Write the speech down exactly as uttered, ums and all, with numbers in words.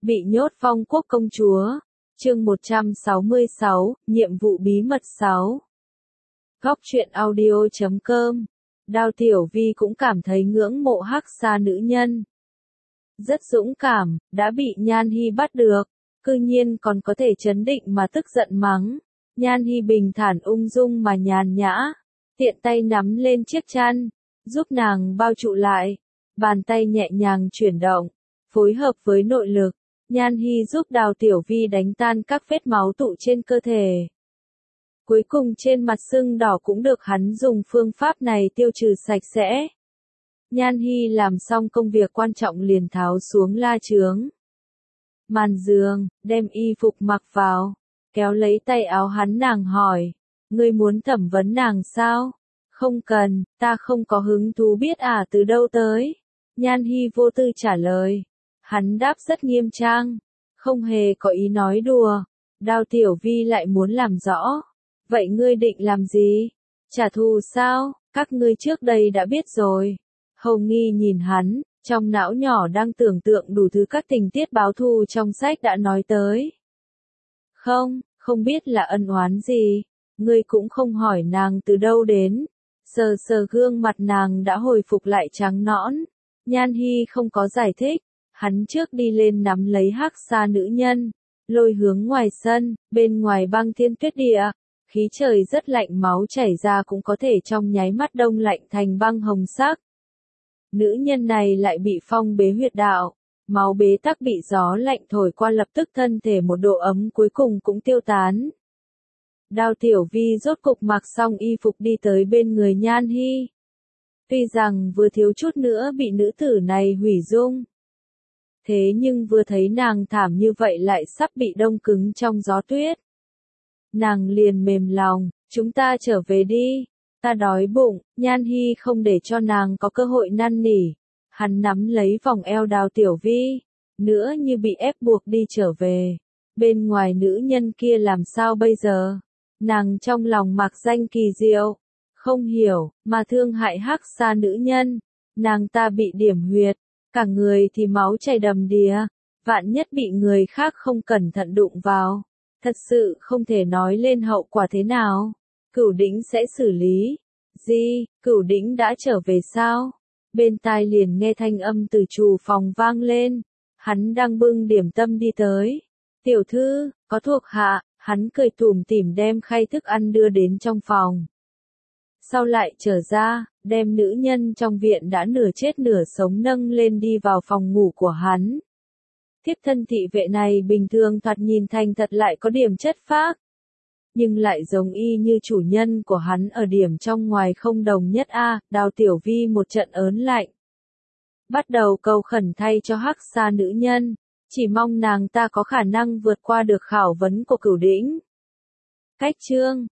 Bị nhốt Phong Quốc công chúa. Chương một trăm sáu mươi sáu, nhiệm vụ bí mật sáu. Góc truyện audio chấm com. Đao Tiểu Vi cũng cảm thấy ngưỡng mộ Hắc Sa nữ nhân. Rất dũng cảm, đã bị Nhan Hi bắt được, cư nhiên còn có thể trấn định mà tức giận mắng. Nhan Hi bình thản ung dung mà nhàn nhã, tiện tay nắm lên chiếc chăn, giúp nàng bao trụ lại, bàn tay nhẹ nhàng chuyển động, phối hợp với nội lực. Nhan Hi giúp Đào Tiểu Vi đánh tan các vết máu tụ trên cơ thể. Cuối cùng trên mặt sưng đỏ cũng được hắn dùng phương pháp này tiêu trừ sạch sẽ. Nhan Hi làm xong công việc quan trọng liền tháo xuống la chướng. Màn giường, đem y phục mặc vào, kéo lấy tay áo hắn nàng hỏi, ngươi muốn thẩm vấn nàng sao? Không cần, ta không có hứng thú biết à từ đâu tới. Nhan Hi vô tư trả lời. Hắn đáp rất nghiêm trang, không hề có ý nói đùa. Đao Tiểu Vi lại muốn làm rõ. Vậy ngươi định làm gì? Trả thù sao? Các ngươi trước đây đã biết rồi. Hầu Nghi nhìn hắn, trong não nhỏ đang tưởng tượng đủ thứ các tình tiết báo thù trong sách đã nói tới. Không, không biết là ân oán gì. Ngươi cũng không hỏi nàng từ đâu đến. Sờ sờ gương mặt nàng đã hồi phục lại trắng nõn. Nhan Hi không có giải thích. Hắn trước đi lên nắm lấy Hắc Sa nữ nhân, lôi hướng ngoài sân, bên ngoài băng thiên tuyết địa, khí trời rất lạnh, máu chảy ra cũng có thể trong nháy mắt đông lạnh thành băng hồng sắc. Nữ nhân này lại bị phong bế huyệt đạo, máu bế tắc bị gió lạnh thổi qua lập tức thân thể một độ ấm cuối cùng cũng tiêu tán. Đao Tiểu Vi rốt cục mặc xong y phục đi tới bên người Nhan Hi. Tuy rằng vừa thiếu chút nữa bị nữ tử này hủy dung. Thế nhưng vừa thấy nàng thảm như vậy lại sắp bị đông cứng trong gió tuyết. Nàng liền mềm lòng, chúng ta trở về đi, ta đói bụng. Nhan Hi không để cho nàng có cơ hội năn nỉ. Hắn nắm lấy vòng eo Đào Tiểu Vi, nữa như bị ép buộc đi trở về. Bên ngoài nữ nhân kia làm sao bây giờ? Nàng trong lòng mặc danh kỳ diệu, không hiểu, mà thương hại Hắc Sa nữ nhân. Nàng ta bị điểm huyệt. Cả người thì máu chảy đầm đìa, vạn nhất bị người khác không cẩn thận đụng vào, thật sự không thể nói lên hậu quả thế nào. Cửu Đỉnh sẽ xử lý. Gì, Cửu Đỉnh đã trở về sao? Bên tai liền nghe thanh âm từ chủ phòng vang lên, hắn đang bưng điểm tâm đi tới. Tiểu thư, có thuộc hạ, hắn cười tủm tỉm đem khay thức ăn đưa đến trong phòng. Sau lại trở ra, đem nữ nhân trong viện đã nửa chết nửa sống nâng lên đi vào phòng ngủ của hắn. Thiếp thân thị vệ này bình thường thoạt nhìn thành thật lại có điểm chất phác. Nhưng lại giống y như chủ nhân của hắn ở điểm trong ngoài không đồng nhất a. Đào Tiểu Vi một trận ớn lạnh. Bắt đầu cầu khẩn thay cho Hắc Sa nữ nhân, chỉ mong nàng ta có khả năng vượt qua được khảo vấn của Cửu Đỉnh. Cách chương,